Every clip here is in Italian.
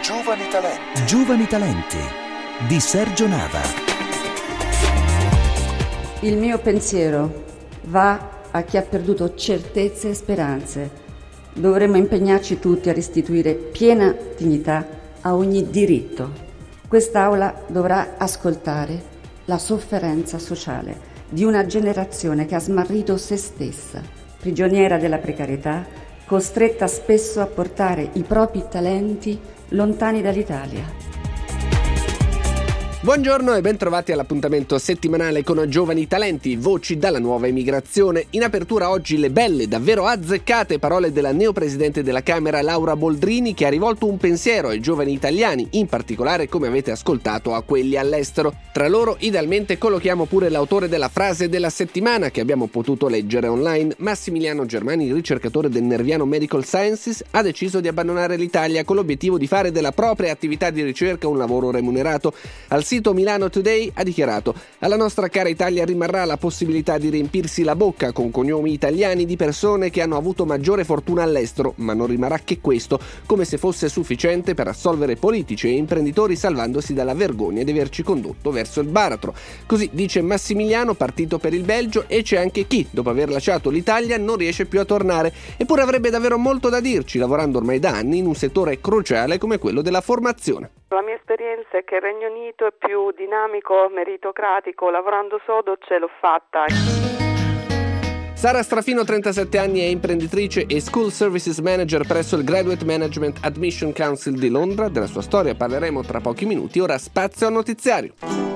Giovani Talenti. Giovani Talenti di Sergio Nava. Il mio pensiero va a chi ha perduto certezze e speranze. Dovremmo impegnarci tutti a restituire piena dignità a ogni diritto. Quest'Aula dovrà ascoltare la sofferenza sociale di una generazione che ha smarrito se stessa, prigioniera della precarietà, costretta spesso a portare i propri talenti lontani dall'Italia. Buongiorno e ben trovati all'appuntamento settimanale con Giovani Talenti, voci dalla nuova emigrazione. In apertura oggi le belle, davvero azzeccate parole della neopresidente della Camera Laura Boldrini, che ha rivolto un pensiero ai giovani italiani, in particolare, come avete ascoltato, a quelli all'estero. Tra loro idealmente collochiamo pure l'autore della frase della settimana che abbiamo potuto leggere online. Massimiliano Germani, ricercatore del Nerviano Medical Sciences, ha deciso di abbandonare l'Italia con l'obiettivo di fare della propria attività di ricerca un lavoro remunerato. Al sito Milano Today ha dichiarato: alla nostra cara Italia rimarrà la possibilità di riempirsi la bocca con cognomi italiani di persone che hanno avuto maggiore fortuna all'estero, ma non rimarrà che questo, come se fosse sufficiente per assolvere politici e imprenditori salvandosi dalla vergogna di averci condotto verso il baratro. Così dice Massimiliano, partito per il Belgio, e c'è anche chi, dopo aver lasciato l'Italia, non riesce più a tornare, eppure avrebbe davvero molto da dirci, lavorando ormai da anni in un settore cruciale come quello della formazione. La mia esperienza è che il Regno Unito è più dinamico, meritocratico, lavorando sodo ce l'ho fatta. Sara Strafino, 37 anni, è imprenditrice e School Services Manager presso il Graduate Management Admission Council di Londra. Della sua storia parleremo tra pochi minuti, ora spazio al notiziario.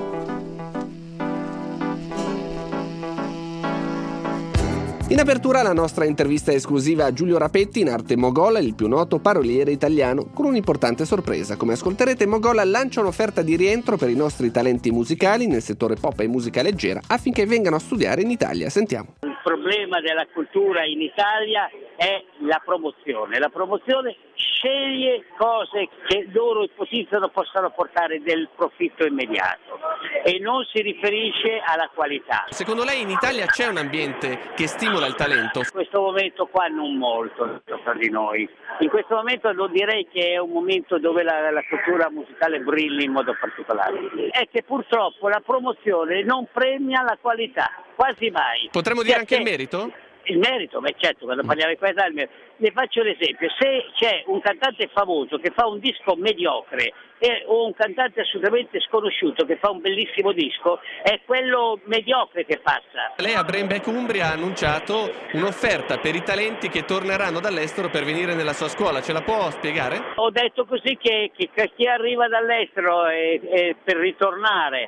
In apertura la nostra intervista esclusiva a Giulio Rapetti, in arte Mogola, il più noto paroliere italiano, con un'importante sorpresa. Come ascolterete, Mogola lancia un'offerta di rientro per i nostri talenti musicali nel settore pop e musica leggera affinché vengano a studiare in Italia. Sentiamo. Il problema della cultura in Italia è la promozione. La promozione sceglie cose che loro ipotizzano possano portare del profitto immediato e non si riferisce alla qualità. Secondo lei in Italia c'è un ambiente che stimola il talento? In questo momento qua non molto tra di noi. In questo momento non direi che è un momento dove la cultura musicale brilli in modo particolare. È che purtroppo la promozione non premia la qualità, quasi mai. Potremmo dire anche il merito? Il merito, beh certo, quando parliamo di qualità, il merito. Le faccio l'esempio: se c'è un cantante famoso che fa un disco mediocre o un cantante assolutamente sconosciuto che fa un bellissimo disco, è quello mediocre che passa. Lei a Brainback Umbria ha annunciato un'offerta per i talenti che torneranno dall'estero per venire nella sua scuola, ce la può spiegare? Ho detto così che chi arriva dall'estero e per ritornare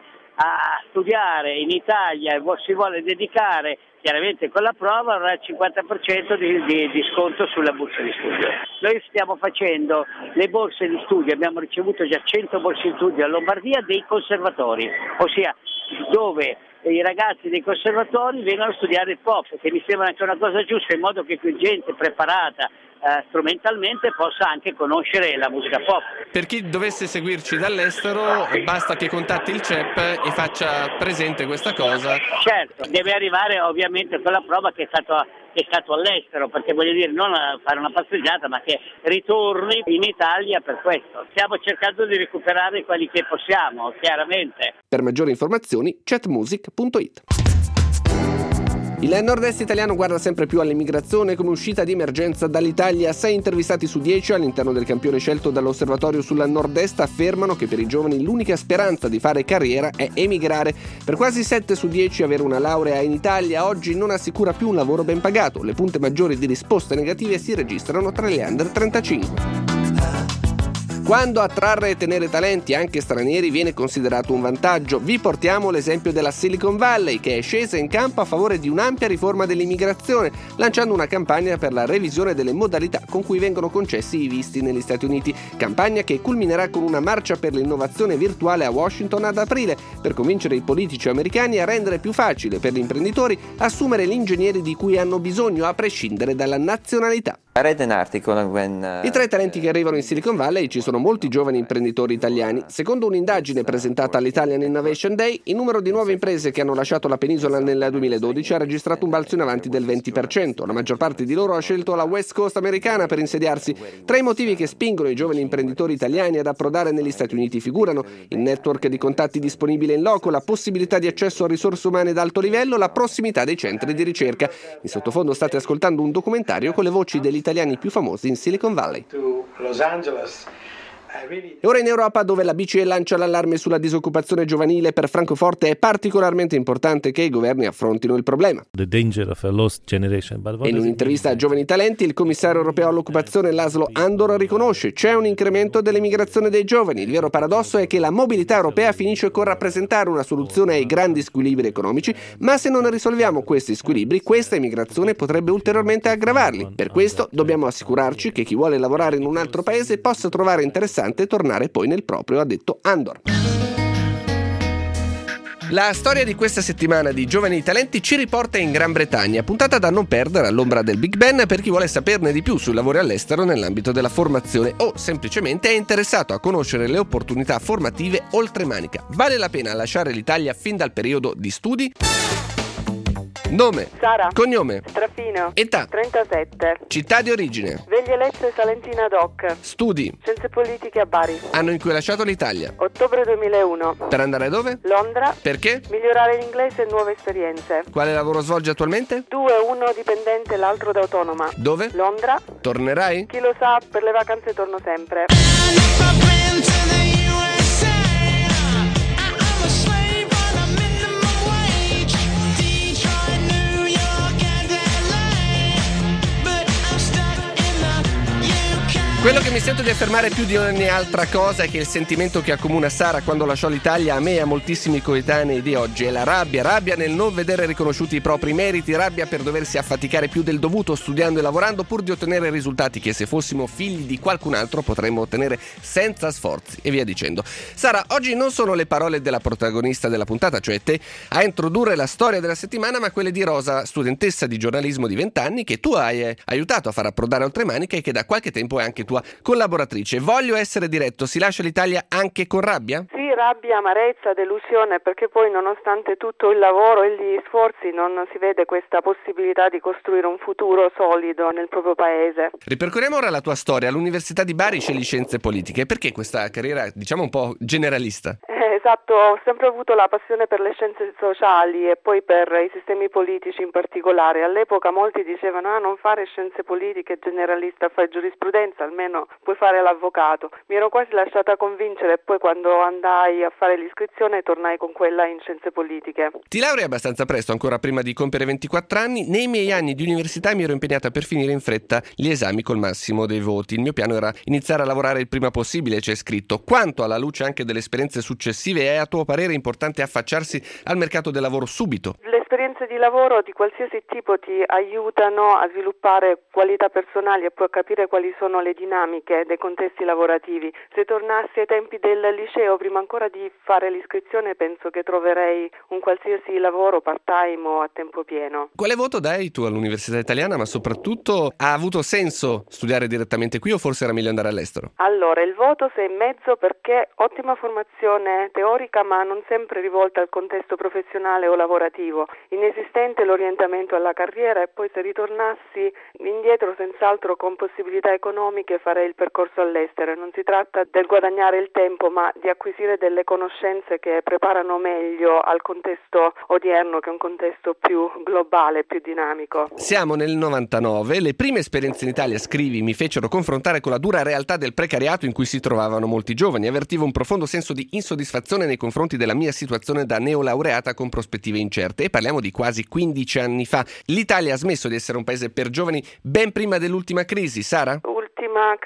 a studiare in Italia e si vuole dedicare, chiaramente con la prova avrà il 50% di sconto sulla borsa di studio. Noi stiamo facendo le borse di studio, abbiamo ricevuto già 100 borse di studio a Lombardia dei conservatori, ossia dove i ragazzi dei conservatori vengono a studiare il pop, che mi sembra anche una cosa giusta, in modo che più gente preparata strumentalmente possa anche conoscere la musica pop. Per chi dovesse seguirci dall'estero basta che contatti il CEP e faccia presente questa cosa. Certo, deve arrivare ovviamente quella prova che è stato all'estero, perché voglio dire non a fare una passeggiata ma che ritorni in Italia per questo. Stiamo cercando di recuperare quelli che possiamo, chiaramente. Per maggiori informazioni chatmusic.it. Il nord-est italiano guarda sempre più all'immigrazione come uscita di emergenza dall'Italia. 6 intervistati su 10 all'interno del campione scelto dall'Osservatorio sulla Nord-Est affermano che per i giovani l'unica speranza di fare carriera è emigrare. Per quasi 7 su 10 avere una laurea in Italia oggi non assicura più un lavoro ben pagato. Le punte maggiori di risposte negative si registrano tra le under 35. Quando attrarre e tenere talenti anche stranieri viene considerato un vantaggio, vi portiamo l'esempio della Silicon Valley, che è scesa in campo a favore di un'ampia riforma dell'immigrazione, lanciando una campagna per la revisione delle modalità con cui vengono concessi i visti negli Stati Uniti, campagna che culminerà con una marcia per l'innovazione virtuale a Washington ad aprile, per convincere i politici americani a rendere più facile per gli imprenditori assumere gli ingegneri di cui hanno bisogno, a prescindere dalla nazionalità. I 3 talenti che arrivano in Silicon Valley ci sono molti giovani imprenditori italiani. Secondo un'indagine presentata all'Italian Innovation Day, il numero di nuove imprese che hanno lasciato la penisola nel 2012 ha registrato un balzo in avanti del 20%. La maggior parte di loro ha scelto la West Coast americana per insediarsi. Tra i motivi che spingono i giovani imprenditori italiani ad approdare negli Stati Uniti figurano il network di contatti disponibile in loco, la possibilità di accesso a risorse umane d'alto livello, la prossimità dei centri di ricerca. In sottofondo state ascoltando un documentario con le voci degli italiani più famosi in Silicon Valley. E ora in Europa, dove la BCE lancia l'allarme sulla disoccupazione giovanile, per Francoforte è particolarmente importante che i governi affrontino il problema. In un'intervista a Giovani Talenti, il commissario europeo all'occupazione Laszlo Andor riconosce c'è un incremento dell'emigrazione dei giovani. Il vero paradosso è che la mobilità europea finisce con rappresentare una soluzione ai grandi squilibri economici, ma se non risolviamo questi squilibri, questa emigrazione potrebbe ulteriormente aggravarli. Per questo dobbiamo assicurarci che chi vuole lavorare in un altro paese possa trovare interessante tornare poi nel proprio, ha detto Andor. La storia di questa settimana di Giovani Talenti ci riporta in Gran Bretagna, puntata da non perdere all'ombra del Big Ben per chi vuole saperne di più sui lavori all'estero nell'ambito della formazione o semplicemente è interessato a conoscere le opportunità formative oltremanica. Vale la pena lasciare l'Italia fin dal periodo di studi? Nome, Sara, cognome, Strafino, età, 37, città di origine, Veglie Lezze Salentina Doc, studi, Scienze Politiche a Bari, anno in cui hai lasciato l'Italia, ottobre 2001, per andare dove? Londra, Perché? migliorare l'inglese e nuove esperienze. Quale lavoro svolgi attualmente? 2, uno dipendente, l'altro da autonoma. Dove? Londra, Tornerai? chi lo sa, per le vacanze torno sempre. Quello che mi sento di affermare più di ogni altra cosa è che il sentimento che accomuna Sara quando lasciò l'Italia, a me e a moltissimi coetanei di oggi, è la rabbia nel non vedere riconosciuti i propri meriti, rabbia per doversi affaticare più del dovuto studiando e lavorando pur di ottenere risultati che se fossimo figli di qualcun altro potremmo ottenere senza sforzi e via dicendo. Sara, oggi non sono le parole della protagonista della puntata, cioè te, a introdurre la storia della settimana, ma quelle di Rosa, studentessa di giornalismo di 20 anni che tu hai aiutato a far approdare oltremanica e che da qualche tempo è anche tua collaboratrice. Voglio essere diretto, si lascia l'Italia anche con rabbia? Sì, rabbia, amarezza, delusione, perché poi nonostante tutto il lavoro e gli sforzi non si vede questa possibilità di costruire un futuro solido nel proprio paese. Ripercorriamo ora la tua storia. All'Università di Bari scegli scienze politiche. Perché questa carriera, diciamo, un po' generalista? Esatto, ho sempre avuto la passione per le scienze sociali e poi per i sistemi politici in particolare. All'epoca molti dicevano non fare scienze politiche generalista, fai giurisprudenza, almeno puoi fare l'avvocato. Mi ero quasi lasciata convincere e poi quando andai a fare l'iscrizione tornai con quella in scienze politiche. Ti laurei abbastanza presto, ancora prima di compiere 24 anni. Nei miei anni di università mi ero impegnata per finire in fretta gli esami col massimo dei voti. Il mio piano era iniziare a lavorare il prima possibile, c'è scritto. Quanto alla luce anche delle esperienze successive è a tuo parere importante affacciarsi al mercato del lavoro subito? Le esperienze di lavoro di qualsiasi tipo ti aiutano a sviluppare qualità personali e poi a capire quali sono le dinamiche dei contesti lavorativi. Se tornassi ai tempi del liceo, prima ancora di fare l'iscrizione, penso che troverei un qualsiasi lavoro part-time o a tempo pieno. Quale voto dai tu all'Università Italiana, ma soprattutto ha avuto senso studiare direttamente qui o forse era meglio andare all'estero? Allora, il voto 6,5 perché ottima formazione teorica ma non sempre rivolta al contesto professionale o lavorativo. Inesistente l'orientamento alla carriera e poi se ritornassi indietro senz'altro con possibilità economiche farei il percorso all'estero. Non si tratta del guadagnare il tempo ma di acquisire delle conoscenze che preparano meglio al contesto odierno che è un contesto più globale, più dinamico. Siamo nel 99, le prime esperienze in Italia, scrivi, mi fecero confrontare con la dura realtà del precariato in cui si trovavano molti giovani. Avvertivo un profondo senso di insoddisfazione nei confronti della mia situazione da neolaureata con prospettive incerte e parliamo di quasi 15 anni fa. L'Italia ha smesso di essere un paese per giovani ben prima dell'ultima crisi, Sara? Ultima crisi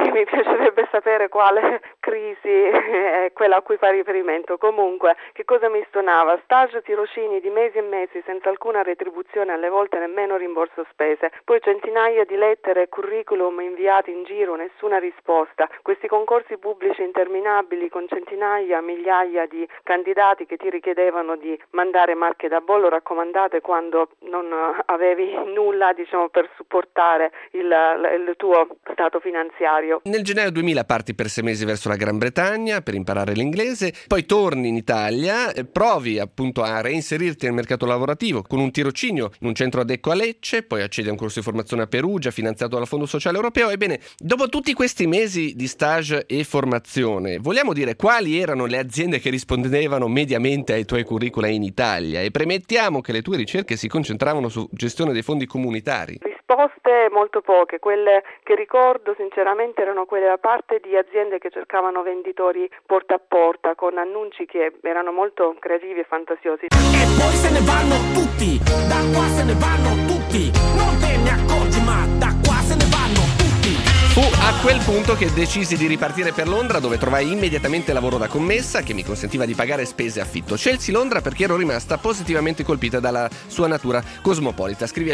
mi piacerebbe sapere quale crisi è quella a cui fa riferimento. Comunque, che cosa mi stonava? Stage tirocini di mesi e mesi senza alcuna retribuzione, alle volte nemmeno rimborso spese, poi centinaia di lettere e curriculum inviati in giro, nessuna risposta, questi concorsi pubblici interminabili con centinaia, migliaia di candidati che ti richiedevano di mandare marche da bollo raccomandate quando non avevi nulla, per supportare il tuo stato finanziario. Nel gennaio 2000 parti per 6 mesi verso la Gran Bretagna per imparare l'inglese, poi torni in Italia, provi appunto a reinserirti nel mercato lavorativo con un tirocinio in un centro Adecco a Lecce, poi accedi a un corso di formazione a Perugia finanziato dal Fondo Sociale Europeo. Ebbene, dopo tutti questi mesi di stage e formazione, vogliamo dire quali erano le aziende che rispondevano mediamente ai tuoi curricula in Italia? E premettiamo che le tue ricerche si concentravano su gestione dei fondi comunitari. Risposte molto poche, quelle che ricordo sinceramente erano quelle da parte di aziende che cercavano venditori porta a porta con annunci che erano molto creativi e fantasiosi. E poi se ne vanno tutti, da qua se ne vanno tutti, non te ne accorgi ma da qua se ne vanno tutti. Fu a quel punto che decisi di ripartire per Londra, dove trovai immediatamente lavoro da commessa che mi consentiva di pagare spese e affitto. Scelsi Londra perché ero rimasta positivamente colpita dalla sua natura cosmopolita. Scrivi a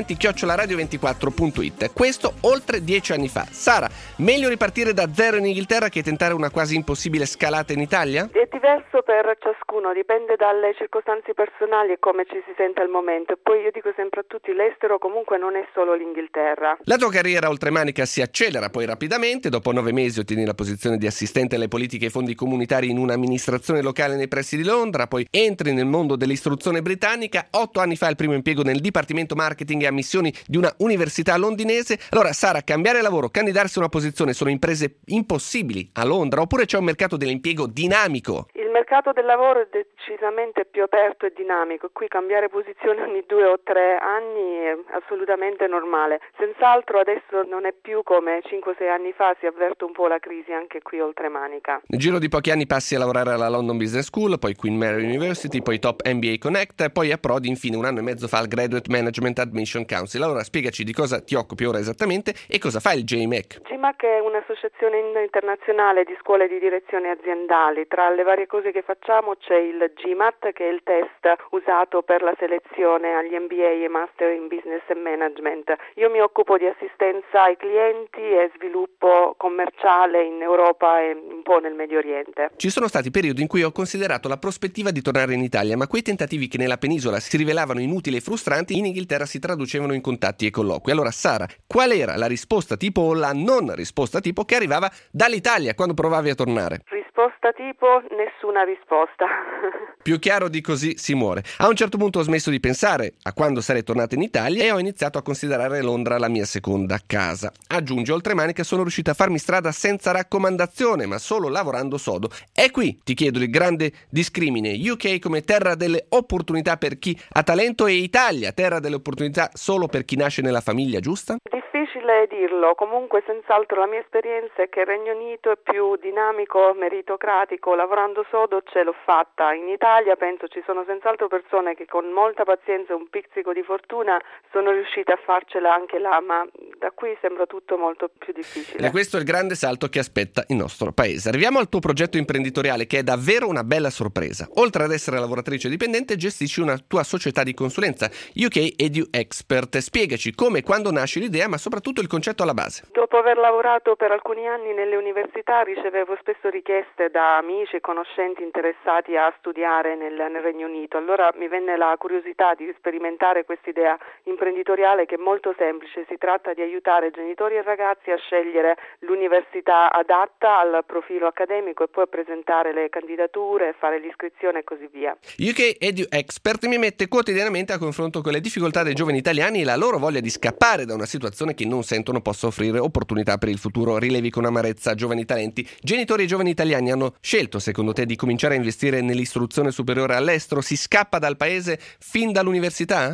giovanitalenti@radio24.it. Questo oltre 10 anni fa. Sara, meglio ripartire da zero in Inghilterra che tentare una quasi impossibile scalata in Italia? È diverso per ciascuno, dipende dalle circostanze personali e come ci si sente al momento. E poi io dico sempre a tutti, l'estero comunque non è solo l'Inghilterra. La tua carriera oltremanica si accelera poi rapidamente. Dopo 9 mesi ottieni la posizione di assistente alle politiche e fondi comunitari in un'amministrazione locale nei pressi di Londra, poi entri nel mondo dell'istruzione britannica. 8 anni fa il primo impiego nel dipartimento marketing e ammissioni di una università londinese. Allora Sara, cambiare lavoro, candidarsi a una posizione sono imprese impossibili a Londra oppure c'è un mercato dell'impiego dinamico? Il mercato del lavoro è decisamente più aperto e dinamico, qui cambiare posizione ogni 2 o 3 anni è assolutamente normale. Senz'altro adesso non è più come 5-6 anni fa, si avverte un po' la crisi anche qui oltremanica. Nel giro di pochi anni passi a lavorare alla London Business School, poi Queen Mary University, poi Top MBA Connect, poi approdi infine 1 anno e mezzo fa al Graduate Management Admission Council. Allora spiegaci di cosa ti occupi ora esattamente e cosa fa il GMAC. GMAC è un'associazione internazionale di scuole di direzione aziendali. Tra le varie cose che facciamo c'è il GMAT, che è il test usato per la selezione agli MBA e Master in Business and Management. Io mi occupo di assistenza ai clienti e sviluppo commerciale in Europa e un po' nel Medio Oriente. Ci sono stati periodi in cui ho considerato la prospettiva di tornare in Italia, ma quei tentativi che nella penisola si rivelavano inutili e frustranti, in Inghilterra si traducevano in contatti e colloqui. Allora Sara, qual era la risposta tipo o la non risposta tipo che arrivava dall'Italia quando provavi a tornare? Risposta tipo, nessuna risposta. Più chiaro di così si muore. A un certo punto ho smesso di pensare a quando sarei tornata in Italia e ho iniziato a considerare Londra la mia seconda casa. Aggiunge oltremanica, sono riuscita a farmi strada senza raccomandazione, ma solo lavorando sodo. E qui ti chiedo il grande discrimine: UK come terra delle opportunità per chi ha talento e Italia terra delle opportunità solo per chi nasce nella famiglia giusta? Difficile dirlo, comunque senz'altro la mia esperienza è che il Regno Unito è più dinamico, meritocratico, lavorando sodo ce l'ho fatta. In Italia penso ci sono senz'altro persone che con molta pazienza e un pizzico di fortuna sono riuscite a farcela anche là, ma da qui sembra tutto molto più difficile. E questo è il grande salto che aspetta il nostro paese. Arriviamo al tuo progetto imprenditoriale, che è davvero una bella sorpresa. Oltre ad essere lavoratrice dipendente, gestisci una tua società di consulenza, UK Edu Expert. Spiegaci come e quando nasce l'idea, ma soprattutto il concetto alla base. Dopo aver lavorato per alcuni anni nelle università, ricevevo spesso richieste da amici e conoscenti interessati a studiare nel Regno Unito. Allora mi venne la curiosità di sperimentare quest'idea imprenditoriale che è molto semplice. Si tratta di aiutare genitori e ragazzi a scegliere l'università adatta al profilo accademico e poi a presentare le candidature, fare l'iscrizione e così via. UK Edu Expert mi mette quotidianamente a confronto con le difficoltà dei giovani italiani e la loro voglia di scappare da una situazione che non sentono possa offrire opportunità per il futuro. Rilevi con amarezza giovani talenti. Genitori e giovani italiani hanno scelto, secondo te, di cominciare a investire nell'istruzione superiore all'estero? Si scappa dal paese fin dall'università? I genitori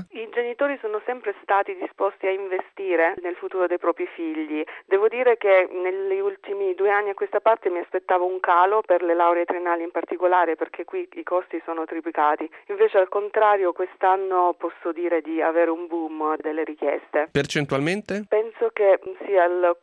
genitori sono sempre stati disposti a investire nel futuro dei propri figli. Devo dire che negli ultimi 2 anni a questa parte mi aspettavo un calo per le lauree triennali in particolare, perché qui i costi sono triplicati. Invece al contrario quest'anno posso dire di avere un boom delle richieste. Percentualmente? Penso che sia il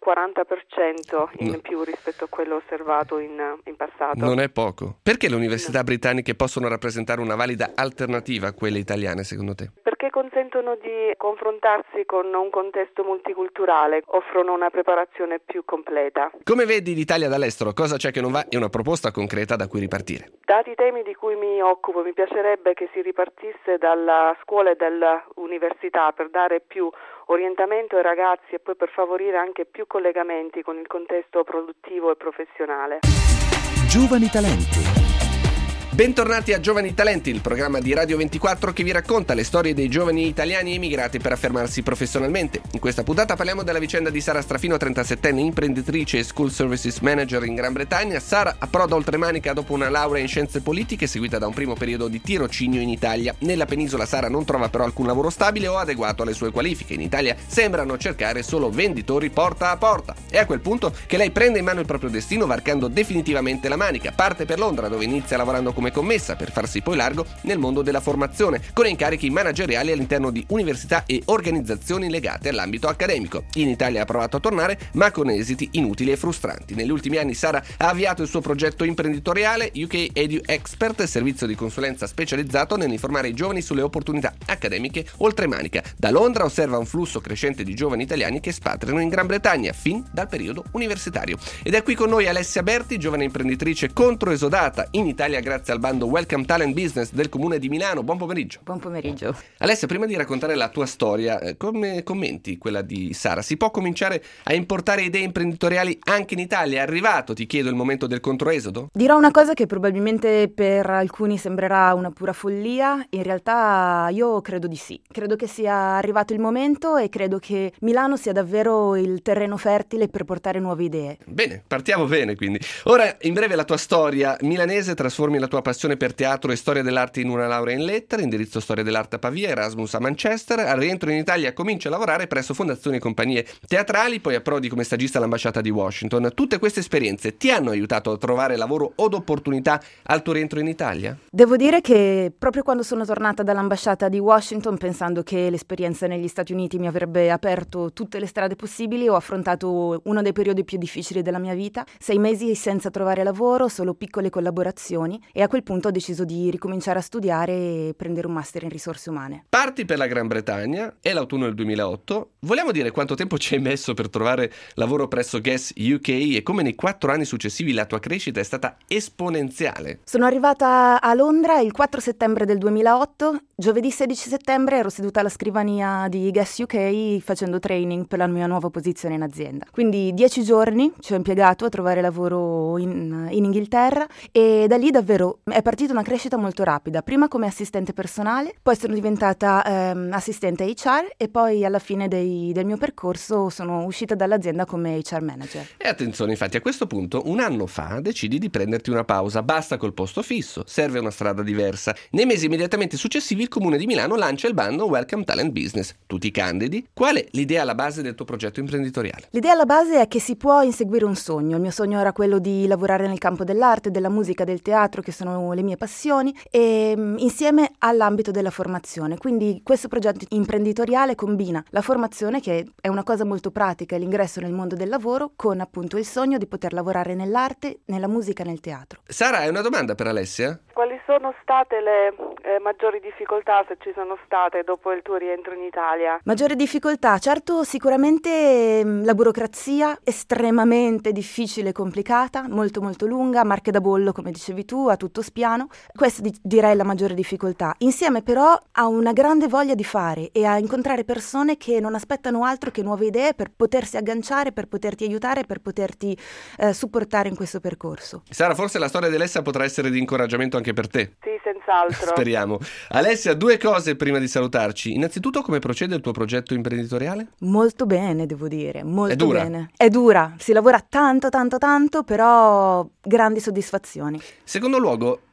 40% in più rispetto a quello osservato in passato. Non è poco. Perché le università britanniche possono rappresentare una valida alternativa a quelle italiane, secondo te? Perché consentono di confrontarsi con un contesto multiculturale, offrono una preparazione più completa. Come vedi l'Italia dall'estero? Cosa c'è che non va e una proposta concreta da cui ripartire? Dati i temi di cui mi occupo, mi piacerebbe che si ripartisse dalla scuola e dall'università per dare più orientamento ai ragazzi e poi per favorire anche più collegamenti con il contesto produttivo e professionale. Giovani talenti. Bentornati a Giovani Talenti, il programma di Radio 24 che vi racconta le storie dei giovani italiani emigrati per affermarsi professionalmente. In questa puntata parliamo della vicenda di Sara Strafino, 37enne imprenditrice e School Services Manager in Gran Bretagna. Sara approda oltremanica dopo una laurea in scienze politiche seguita da un primo periodo di tirocinio in Italia. Nella penisola Sara non trova però alcun lavoro stabile o adeguato alle sue qualifiche. In Italia sembrano cercare solo venditori porta a porta. È a quel punto che lei prende in mano il proprio destino, varcando definitivamente la manica. Parte per Londra, dove inizia lavorando come commessa per farsi poi largo nel mondo della formazione, con incarichi manageriali all'interno di università e organizzazioni legate all'ambito accademico. In Italia ha provato a tornare, ma con esiti inutili e frustranti. Negli ultimi anni Sara ha avviato il suo progetto imprenditoriale UK Edu Expert, servizio di consulenza specializzato nell'informare i giovani sulle opportunità accademiche oltremanica. Da Londra osserva un flusso crescente di giovani italiani che spatriano in Gran Bretagna fin dal periodo universitario. Ed è qui con noi Alessia Berti, giovane imprenditrice controesodata in Italia grazie al bando Welcome Talent Business del Comune di Milano. Buon pomeriggio. Buon pomeriggio. Alessia, prima di raccontare la tua storia, come commenti quella di Sara? Si può cominciare a importare idee imprenditoriali anche in Italia? È arrivato, ti chiedo, il momento del controesodo? Dirò una cosa che probabilmente per alcuni sembrerà una pura follia. In realtà io credo di sì. Credo che sia arrivato il momento e credo che Milano sia davvero il terreno fertile per portare nuove idee. Bene, partiamo bene quindi. Ora, in breve la tua storia milanese, trasformi la tua passione per teatro e storia dell'arte in una laurea in lettere, indirizzo storia dell'arte a Pavia, Erasmus a Manchester. Al rientro in Italia comincia a lavorare presso fondazioni e compagnie teatrali, poi approdi come stagista all'ambasciata di Washington. Tutte queste esperienze ti hanno aiutato a trovare lavoro o opportunità al tuo rientro in Italia? Devo dire che proprio quando sono tornata dall'ambasciata di Washington, pensando che l'esperienza negli Stati Uniti mi avrebbe aperto tutte le strade possibili, ho affrontato uno dei periodi più difficili della mia vita, 6 mesi senza trovare lavoro, solo piccole collaborazioni, e a quel punto ho deciso di ricominciare a studiare e prendere un master in risorse umane. Parti per la Gran Bretagna, è l'autunno del 2008. Vogliamo dire quanto tempo ci hai messo per trovare lavoro presso Guess UK e come nei 4 anni successivi la tua crescita è stata esponenziale? Sono arrivata a Londra il 4 settembre del 2008, giovedì 16 settembre ero seduta alla scrivania di Guess UK facendo training per la mia nuova posizione in azienda. Quindi 10 giorni ci ho impiegato a trovare lavoro in Inghilterra e da lì davvero è partita una crescita molto rapida, prima come assistente personale, poi sono diventata assistente HR e poi alla fine del mio percorso sono uscita dall'azienda come HR manager. E attenzione, infatti a questo punto un anno fa decidi di prenderti una pausa, basta col posto fisso, serve una strada diversa. Nei mesi immediatamente successivi il Comune di Milano lancia il bando Welcome Talent Business. Tu ti candidi. Qual è l'idea alla base del tuo progetto imprenditoriale? L'idea alla base è che si può inseguire un sogno. Il mio sogno era quello di lavorare nel campo dell'arte, della musica, del teatro, che sono le mie passioni, e insieme all'ambito della formazione. Quindi questo progetto imprenditoriale combina la formazione, che è una cosa molto pratica, e l'ingresso nel mondo del lavoro, con appunto il sogno di poter lavorare nell'arte, nella musica, nel teatro. Sara, hai una domanda per Alessia? Quali sono state le maggiori difficoltà, se ci sono state, dopo il tuo rientro in Italia? Maggiori difficoltà? Certo, sicuramente la burocrazia, estremamente difficile e complicata, molto molto lunga, marche da bollo come dicevi tu, a tutto spiano. Questa direi la maggiore difficoltà. Insieme però a una grande voglia di fare e a incontrare persone che non aspettano altro che nuove idee per potersi agganciare, per poterti aiutare, per poterti supportare in questo percorso. Sara, forse la storia di Alessia potrà essere di incoraggiamento anche per te. Sì, senz'altro. Speriamo. Alessia, 2 cose prima di salutarci. Innanzitutto, come procede il tuo progetto imprenditoriale? Molto bene, devo dire, molto È dura? bene. È dura, si lavora tanto, però grandi soddisfazioni. Secondo luogo,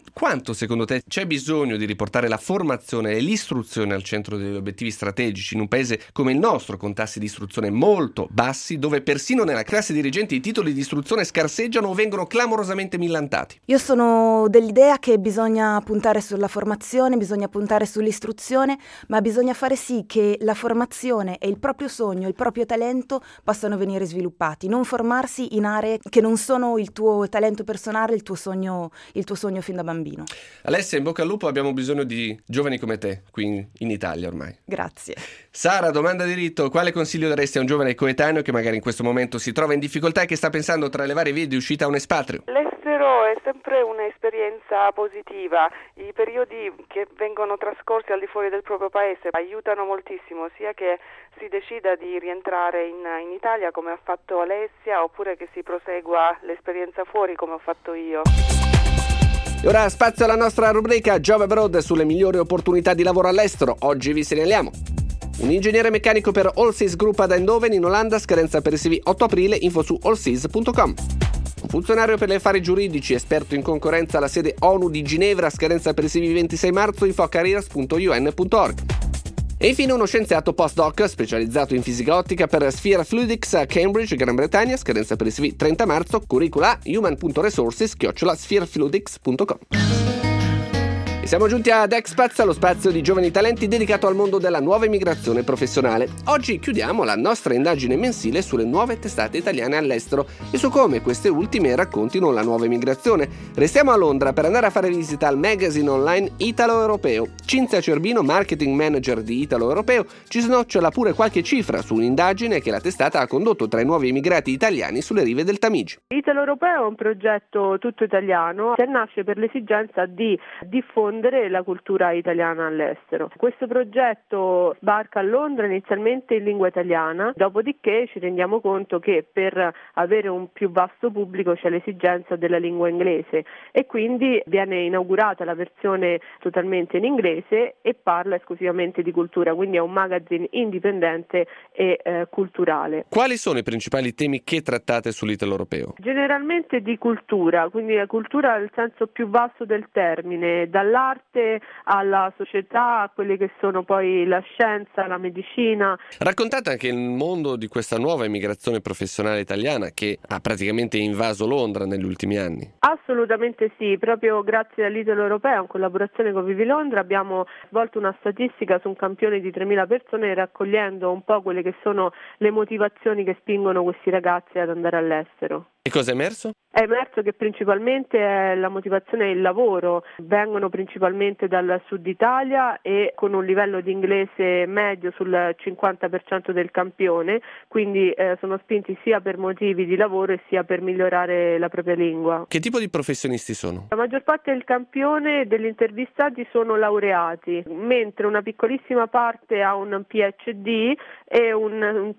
Quanto secondo te c'è bisogno di riportare la formazione e l'istruzione al centro degli obiettivi strategici in un paese come il nostro, con tassi di istruzione molto bassi, dove persino nella classe dirigente i titoli di istruzione scarseggiano o vengono clamorosamente millantati? Io sono dell'idea che bisogna puntare sulla formazione, bisogna puntare sull'istruzione, ma bisogna fare sì che la formazione e il proprio sogno, il proprio talento possano venire sviluppati, non formarsi in aree che non sono il tuo talento personale, il tuo sogno fin da bambino. Alessia, in bocca al lupo, abbiamo bisogno di giovani come te qui in Italia ormai. Grazie. Sara, domanda di diritto: quale consiglio daresti a un giovane coetaneo che magari in questo momento si trova in difficoltà e che sta pensando tra le varie vie di uscita a un espatrio? L'estero è sempre un'esperienza positiva, i periodi che vengono trascorsi al di fuori del proprio paese aiutano moltissimo, sia che si decida di rientrare in Italia come ha fatto Alessia, oppure che si prosegua l'esperienza fuori come ho fatto io. E ora spazio alla nostra rubrica Job Abroad sulle migliori opportunità di lavoro all'estero. Oggi vi segnaliamo un ingegnere meccanico per Allseas Group ad Eindhoven in Olanda, scadenza per il CV 8 aprile, info su allseas.com. Un funzionario per gli affari giuridici, esperto in concorrenza alla sede ONU di Ginevra, scadenza per il CV 26 marzo, info a careers.un.org. E infine uno scienziato postdoc specializzato in fisica ottica per Sphere Fluidics a Cambridge, Gran Bretagna, scadenza per il CV 30 marzo, curricula human.resources@spherefluidics.com. E siamo giunti ad Expats, lo spazio di giovani talenti dedicato al mondo della nuova immigrazione professionale. Oggi chiudiamo la nostra indagine mensile sulle nuove testate italiane all'estero e su come queste ultime raccontino la nuova immigrazione. Restiamo a Londra per andare a fare visita al magazine online Italo Europeo. Cinzia Cerbino, marketing manager di Italo Europeo, ci snocciola pure qualche cifra su un'indagine che la testata ha condotto tra i nuovi immigrati italiani sulle rive del Tamigi. Italo Europeo è un progetto tutto italiano che nasce per l'esigenza di diffondere la cultura italiana all'estero. Questo progetto sbarca a Londra inizialmente in lingua italiana, dopodiché ci rendiamo conto che per avere un più vasto pubblico c'è l'esigenza della lingua inglese e quindi viene inaugurata la versione totalmente in inglese e parla esclusivamente di cultura, quindi è un magazine indipendente e culturale. Quali sono i principali temi che trattate sull'Italo Europeo? Generalmente di cultura, quindi la cultura nel senso più vasto del termine, dall'arte alla società, a quelle che sono poi la scienza, la medicina. Raccontate anche il mondo di questa nuova immigrazione professionale italiana che ha praticamente invaso Londra negli ultimi anni. Assolutamente sì, proprio grazie all'Italo Europeo, in collaborazione con Vivi Londra, abbiamo svolto una statistica su un campione di 3.000 persone raccogliendo un po' quelle che sono le motivazioni che spingono questi ragazzi ad andare all'estero. E cosa è emerso? È emerso che principalmente la motivazione è il lavoro, vengono principalmente dal sud Italia e con un livello di inglese medio sul 50% del campione, quindi sono spinti sia per motivi di lavoro e sia per migliorare la propria lingua. Che tipo di professionisti sono? La maggior parte del campione degli intervistati sono laureati, mentre una piccolissima parte ha un PhD e un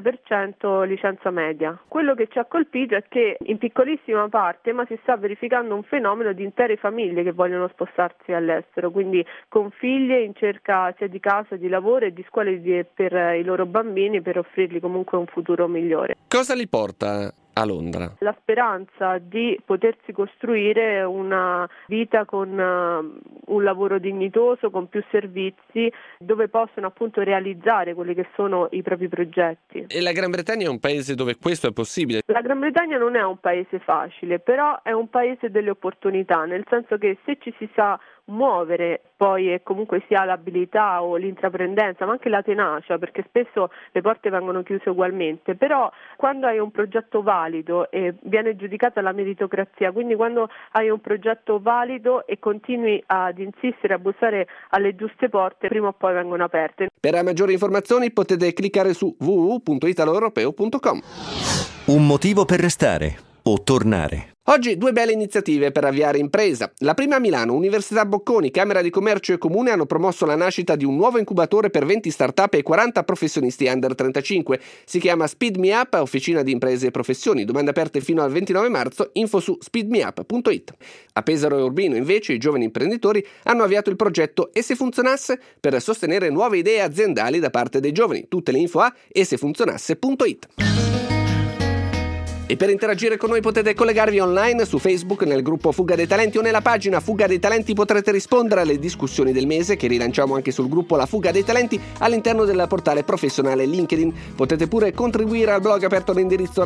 30% licenza media. Quello che ci ha colpito è che in piccolissima parte, ma si sta verificando un fenomeno di intere famiglie che vogliono spostarsi all'estero, quindi con figlie in cerca sia di casa, di lavoro e di scuole per i loro bambini per offrirgli comunque un futuro migliore. Cosa li porta a Londra? La speranza di potersi costruire una vita con un lavoro dignitoso, con più servizi, dove possono appunto realizzare quelli che sono i propri progetti. E la Gran Bretagna è un paese dove questo è possibile? La Gran Bretagna non è un paese facile, però è un paese delle opportunità, nel senso che se ci si sa muovere poi e comunque si ha l'abilità o l'intraprendenza, ma anche la tenacia, perché spesso le porte vengono chiuse ugualmente, però quando hai un progetto valido e viene giudicata la meritocrazia, quindi quando hai un progetto valido e continui ad insistere, a bussare alle giuste porte, prima o poi vengono aperte. Per maggiori informazioni potete cliccare su www.italoeuropeo.com. Un motivo per restare o tornare. Oggi due belle iniziative per avviare impresa. La prima a Milano, Università Bocconi, Camera di Commercio e Comune hanno promosso la nascita di un nuovo incubatore per 20 start-up e 40 professionisti under 35. Si chiama Speed Me Up, Officina di Imprese e Professioni. Domande aperte fino al 29 marzo, info su speedmeup.it. A Pesaro e Urbino, invece, i giovani imprenditori hanno avviato il progetto E se funzionasse per sostenere nuove idee aziendali da parte dei giovani. Tutte le info a esefunzionasse.it. E per interagire con noi potete collegarvi online su Facebook nel gruppo Fuga dei Talenti o nella pagina Fuga dei Talenti. Potrete rispondere alle discussioni del mese che rilanciamo anche sul gruppo La Fuga dei Talenti all'interno del portale professionale LinkedIn. Potete pure contribuire al blog aperto all'indirizzo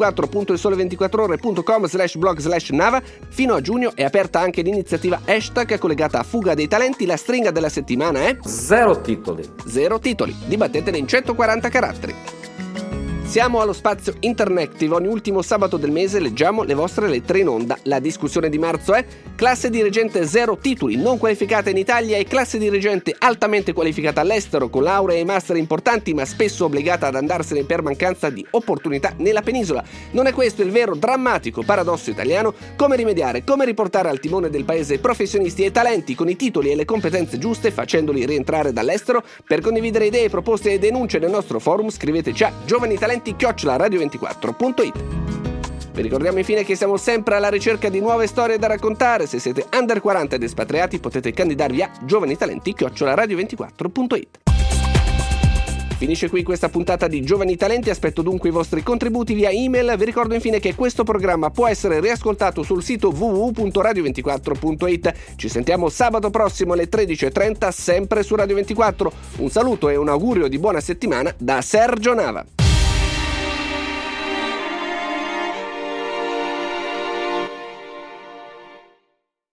radio24.ilsole24ore.com/blog/Nava. Fino a giugno è aperta anche l'iniziativa hashtag collegata a Fuga dei Talenti. La stringa della settimana è 0 titoli. 0 titoli. Dibattetene in 140 caratteri. Siamo allo spazio Interactive. Ogni ultimo sabato del mese leggiamo le vostre lettere in onda. La discussione di marzo è classe dirigente 0 titoli, non qualificata in Italia, e classe dirigente altamente qualificata all'estero, con lauree e master importanti, ma spesso obbligata ad andarsene per mancanza di opportunità nella penisola. Non è questo il vero drammatico paradosso italiano? Come rimediare? Come riportare al timone del paese professionisti e talenti con i titoli e le competenze giuste, facendoli rientrare dall'estero? Per condividere idee, proposte e denunce nel nostro forum scriveteci a giovanitalenti@radio24.it. Vi ricordiamo infine che siamo sempre alla ricerca di nuove storie da raccontare. Se siete under 40 ed espatriati potete candidarvi a giovanitalenti@radio24.it. Finisce qui questa puntata di Giovani Talenti, aspetto dunque i vostri contributi via email. Vi ricordo infine che questo programma può essere riascoltato sul sito www.radio24.it. Ci sentiamo sabato prossimo alle 13:30 sempre su Radio 24. Un saluto e un augurio di buona settimana da Sergio Nava.